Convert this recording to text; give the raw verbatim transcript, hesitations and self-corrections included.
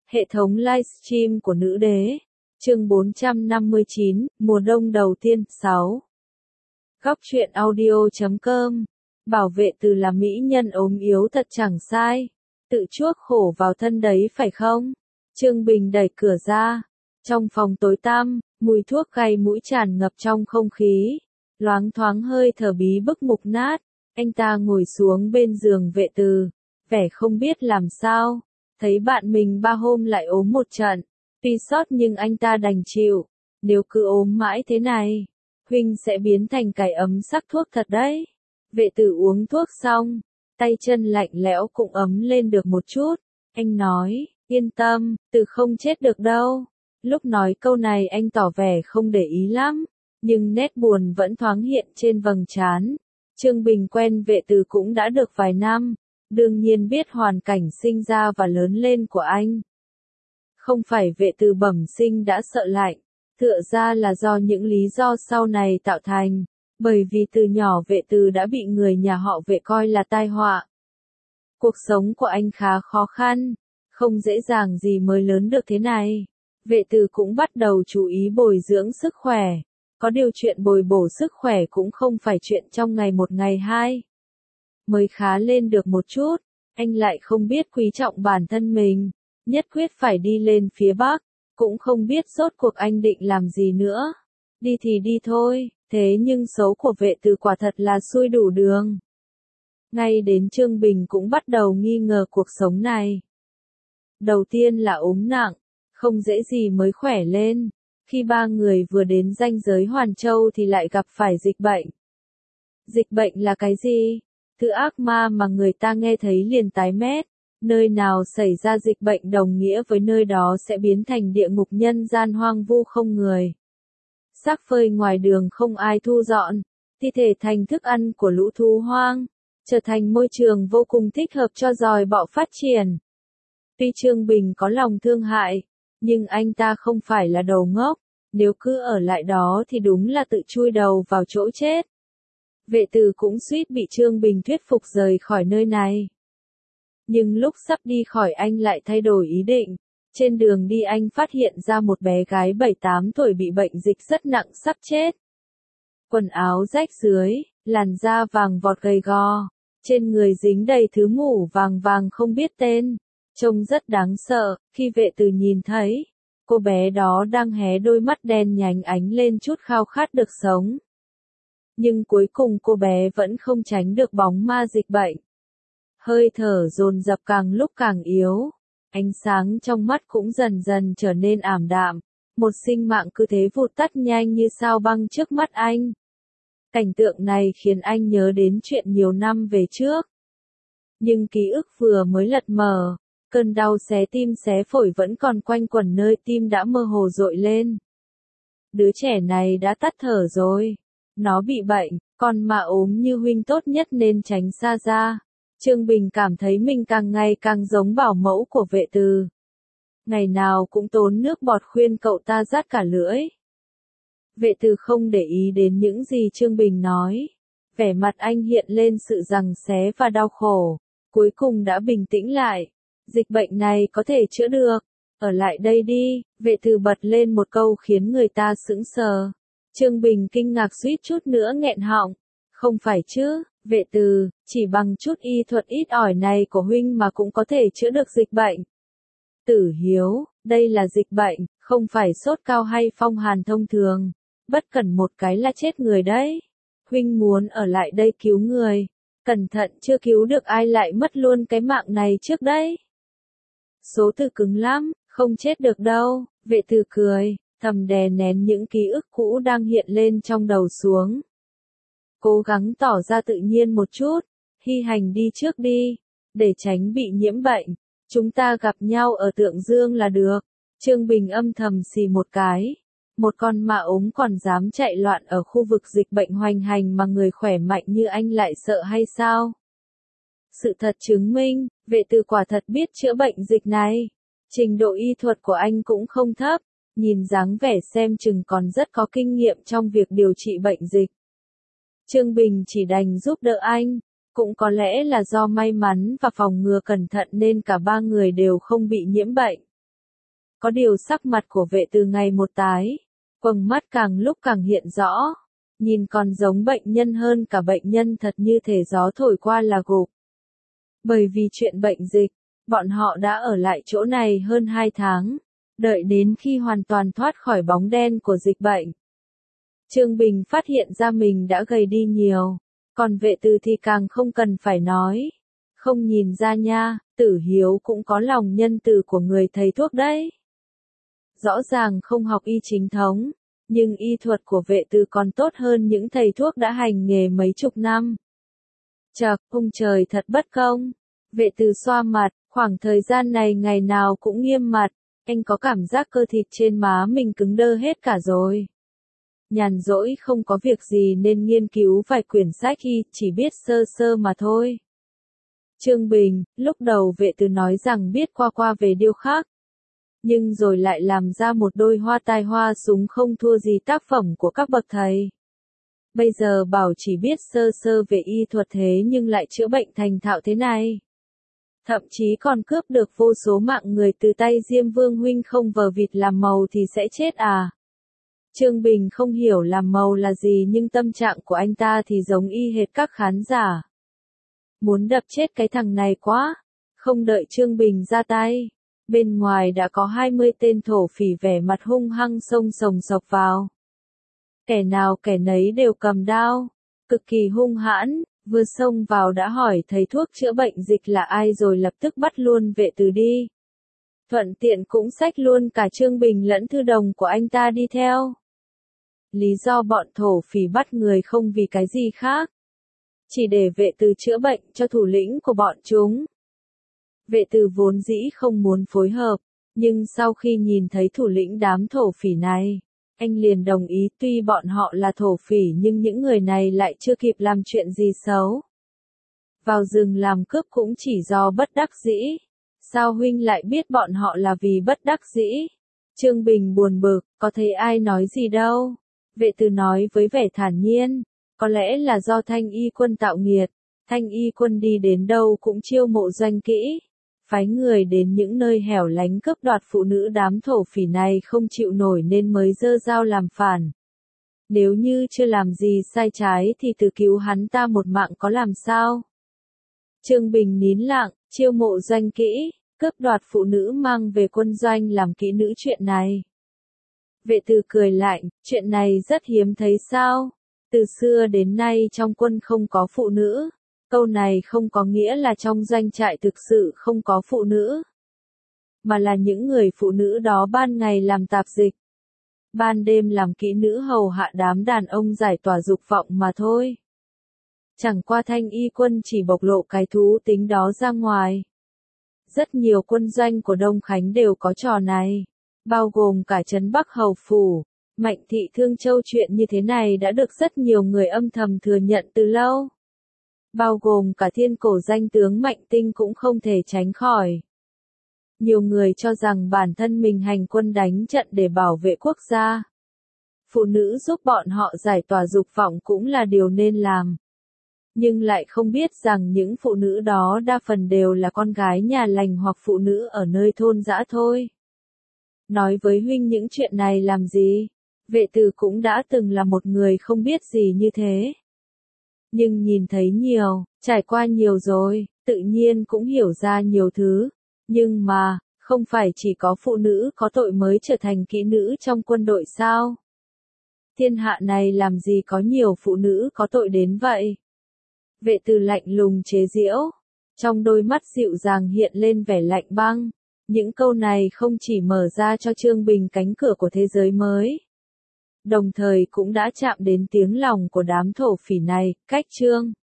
Hệ thống livestream của nữ đế. Chương bốn trăm năm mươi chín, mùa đông đầu tiên, sáu. Góc truyện audio.com. Bảo vệ từ là mỹ nhân ốm yếu thật chẳng sai. Tự chuốc khổ vào thân đấy phải không? Trương Bình đẩy cửa ra. Trong phòng tối tăm, mùi thuốc gây mũi tràn ngập trong không khí. Loáng thoáng hơi thở bí bức mục nát. Anh ta ngồi xuống bên giường vệ từ. Vẻ không biết làm sao. Thấy bạn mình ba hôm lại ốm một trận. Tuy sót nhưng anh ta đành chịu. Nếu cứ ốm mãi thế này, Huynh sẽ biến thành cải ấm sắc thuốc thật đấy. Vệ tử uống thuốc xong, tay chân lạnh lẽo cũng ấm lên được một chút. Anh nói, yên tâm, Tử không chết được đâu. Lúc nói câu này anh tỏ vẻ không để ý lắm, nhưng nét buồn vẫn thoáng hiện trên vầng trán. Trương Bình quen vệ tử cũng đã được vài năm, đương nhiên biết hoàn cảnh sinh ra và lớn lên của anh. Không phải vệ tử bẩm sinh đã sợ lạnh, tựa ra là do những lý do sau này tạo thành, bởi vì từ nhỏ vệ tử đã bị người nhà họ vệ coi là tai họa. Cuộc sống của anh khá khó khăn, không dễ dàng gì mới lớn được thế này. Vệ tử cũng bắt đầu chú ý bồi dưỡng sức khỏe, có điều chuyện bồi bổ sức khỏe cũng không phải chuyện trong ngày một ngày hai. Mới khá lên được một chút, anh lại không biết quý trọng bản thân mình, nhất quyết phải đi lên phía Bắc, cũng không biết rốt cuộc anh định làm gì nữa. Đi thì đi thôi, thế nhưng số của vệ tử quả thật là xui đủ đường. Ngay đến Trương Bình cũng bắt đầu nghi ngờ cuộc sống này. Đầu tiên là ốm nặng, không dễ gì mới khỏe lên. Khi ba người vừa đến ranh giới Hoàn Châu thì lại gặp phải dịch bệnh. Dịch bệnh là cái gì? Thứ ác ma mà người ta nghe thấy liền tái mét. Nơi nào xảy ra dịch bệnh đồng nghĩa với nơi đó sẽ biến thành địa ngục nhân gian hoang vu không người. Xác phơi ngoài đường không ai thu dọn, thi thể thành thức ăn của lũ thú hoang, trở thành môi trường vô cùng thích hợp cho giòi bọ phát triển. Tuy Trương Bình có lòng thương hại, nhưng anh ta không phải là đầu ngốc, nếu cứ ở lại đó thì đúng là tự chui đầu vào chỗ chết. Vệ tử cũng suýt bị Trương Bình thuyết phục rời khỏi nơi này. Nhưng lúc sắp đi khỏi anh lại thay đổi ý định. Trên đường đi anh phát hiện ra một bé gái bảy tám tuổi bị bệnh dịch rất nặng sắp chết. Quần áo rách dưới, làn da vàng vọt gầy gò, trên người dính đầy thứ mủ vàng vàng không biết tên, trông rất đáng sợ. Khi vệ tử nhìn thấy, cô bé đó đang hé đôi mắt đen nhánh ánh lên chút khao khát được sống. Nhưng cuối cùng cô bé vẫn không tránh được bóng ma dịch bệnh. Hơi thở dồn dập càng lúc càng yếu, ánh sáng trong mắt cũng dần dần trở nên ảm đạm, một sinh mạng cứ thế vụt tắt nhanh như sao băng trước mắt anh. Cảnh tượng này khiến anh nhớ đến chuyện nhiều năm về trước. Nhưng ký ức vừa mới lật mờ, cơn đau xé tim xé phổi vẫn còn quanh quẩn nơi tim đã mơ hồ dội lên. Đứa trẻ này đã tắt thở rồi, nó bị bệnh, còn mà ốm như Huynh tốt nhất nên tránh xa ra. Trương Bình cảm thấy mình càng ngày càng giống bảo mẫu của vệ tử. Ngày nào cũng tốn nước bọt khuyên cậu ta rát cả lưỡi. Vệ tử không để ý đến những gì Trương Bình nói. Vẻ mặt anh hiện lên sự giằng xé và đau khổ. Cuối cùng đã bình tĩnh lại. Dịch bệnh này có thể chữa được. Ở lại đây đi. Vệ tử bật lên một câu khiến người ta sững sờ. Trương Bình kinh ngạc suýt chút nữa nghẹn họng. Không phải chứ, vệ tử, chỉ bằng chút y thuật ít ỏi này của Huynh mà cũng có thể chữa được dịch bệnh. Tử Hiếu, đây là dịch bệnh, không phải sốt cao hay phong hàn thông thường. Bất cẩn một cái là chết người đấy. Huynh muốn ở lại đây cứu người. Cẩn thận chưa cứu được ai lại mất luôn cái mạng này trước đấy. Số tử cứng lắm, không chết được đâu. Vệ tử cười, thầm đè nén những ký ức cũ đang hiện lên trong đầu xuống. Cố gắng tỏ ra tự nhiên một chút, Hy Hành đi trước đi, để tránh bị nhiễm bệnh. Chúng ta gặp nhau ở Tượng Dương là được. Trương Bình âm thầm xì một cái. Một con ma ốm còn dám chạy loạn ở khu vực dịch bệnh hoành hành mà người khỏe mạnh như anh lại sợ hay sao? Sự thật chứng minh, vệ tử quả thật biết chữa bệnh dịch này. Trình độ y thuật của anh cũng không thấp, nhìn dáng vẻ xem chừng còn rất có kinh nghiệm trong việc điều trị bệnh dịch. Trương Bình chỉ đành giúp đỡ anh, cũng có lẽ là do may mắn và phòng ngừa cẩn thận nên cả ba người đều không bị nhiễm bệnh. Có điều sắc mặt của vệ từ ngày một tái, quầng mắt càng lúc càng hiện rõ, nhìn còn giống bệnh nhân hơn cả bệnh nhân thật, như thể gió thổi qua là gục. Bởi vì chuyện bệnh dịch, bọn họ đã ở lại chỗ này hơn hai tháng, đợi đến khi hoàn toàn thoát khỏi bóng đen của dịch bệnh. Trương Bình phát hiện ra mình đã gầy đi nhiều, còn vệ từ thì càng không cần phải nói. Không nhìn ra nha, Tử Hiếu cũng có lòng nhân từ của người thầy thuốc đấy. Rõ ràng không học y chính thống, nhưng y thuật của vệ từ còn tốt hơn những thầy thuốc đã hành nghề mấy chục năm. Chậc, ông trời thật bất công. Vệ từ xoa mặt, khoảng thời gian này ngày nào cũng nghiêm mặt, anh có cảm giác cơ thịt trên má mình cứng đơ hết cả rồi. Nhàn rỗi không có việc gì nên nghiên cứu vài quyển sách y, chỉ biết sơ sơ mà thôi. Trương Bình, lúc đầu vệ từ nói rằng biết qua qua về điêu khắc, nhưng rồi lại làm ra một đôi hoa tai hoa súng không thua gì tác phẩm của các bậc thầy. Bây giờ bảo chỉ biết sơ sơ về y thuật thế nhưng lại chữa bệnh thành thạo thế này. Thậm chí còn cướp được vô số mạng người từ tay Diêm Vương huynh, không vờ vịt làm màu thì sẽ chết à. Trương Bình không hiểu làm màu là gì, nhưng tâm trạng của anh ta thì giống y hệt các khán giả. Muốn đập chết cái thằng này quá. Không đợi Trương Bình ra tay, bên ngoài đã có hai mươi tên thổ phỉ vẻ mặt hung hăng xông sồng sộc vào. Kẻ nào kẻ nấy đều cầm đao, cực kỳ hung hãn, vừa xông vào đã hỏi thầy thuốc chữa bệnh dịch là ai rồi lập tức bắt luôn vệ từ đi. Thuận tiện cũng xách luôn cả Trương Bình lẫn thư đồng của anh ta đi theo. Lý do bọn thổ phỉ bắt người không vì cái gì khác, chỉ để vệ từ chữa bệnh cho thủ lĩnh của bọn chúng. Vệ từ vốn dĩ không muốn phối hợp, nhưng sau khi nhìn thấy thủ lĩnh đám thổ phỉ này, anh liền đồng ý. Tuy bọn họ là thổ phỉ nhưng những người này lại chưa kịp làm chuyện gì xấu. Vào rừng làm cướp cũng chỉ do bất đắc dĩ. Sao huynh lại biết bọn họ là vì bất đắc dĩ? Trương Bình buồn bực, có thấy ai nói gì đâu. Vệ từ nói với vẻ thản nhiên, có lẽ là do Thanh Y quân tạo nghiệt. Thanh Y quân đi đến đâu cũng chiêu mộ doanh kỹ, phái người đến những nơi hẻo lánh cướp đoạt phụ nữ, đám thổ phỉ này không chịu nổi nên mới giơ dao làm phản. Nếu như chưa làm gì sai trái thì từ cứu hắn ta một mạng có làm sao? Trương Bình nín lặng, chiêu mộ doanh kỹ, cướp đoạt phụ nữ mang về quân doanh làm kỹ nữ, chuyện này. Vệ từ cười lạnh, chuyện này rất hiếm thấy sao? Từ xưa đến nay trong quân không có phụ nữ. Câu này không có nghĩa là trong doanh trại thực sự không có phụ nữ, mà là những người phụ nữ đó ban ngày làm tạp dịch, ban đêm làm kỹ nữ hầu hạ đám đàn ông giải tỏa dục vọng mà thôi. Chẳng qua Thanh Y quân chỉ bộc lộ cái thú tính đó ra ngoài. Rất nhiều quân doanh của Đông Khánh đều có trò này, bao gồm cả trấn Bắc Hầu Phủ, Mạnh Thị Thương Châu. Chuyện như thế này đã được rất nhiều người âm thầm thừa nhận từ lâu. Bao gồm cả thiên cổ danh tướng Mạnh Tinh cũng không thể tránh khỏi. Nhiều người cho rằng bản thân mình hành quân đánh trận để bảo vệ quốc gia. Phụ nữ giúp bọn họ giải tỏa dục vọng cũng là điều nên làm. Nhưng lại không biết rằng những phụ nữ đó đa phần đều là con gái nhà lành hoặc phụ nữ ở nơi thôn dã thôi. Nói với huynh những chuyện này làm gì? Vệ từ cũng đã từng là một người không biết gì như thế. Nhưng nhìn thấy nhiều, trải qua nhiều rồi, tự nhiên cũng hiểu ra nhiều thứ. Nhưng mà, không phải chỉ có phụ nữ có tội mới trở thành kỹ nữ trong quân đội sao? Thiên hạ này làm gì có nhiều phụ nữ có tội đến vậy? Vệ từ lạnh lùng chế giễu, trong đôi mắt dịu dàng hiện lên vẻ lạnh băng. Những câu này không chỉ mở ra cho Trương Bình cánh cửa của thế giới mới, đồng thời cũng đã chạm đến tiếng lòng của đám thổ phỉ này. Cách Trương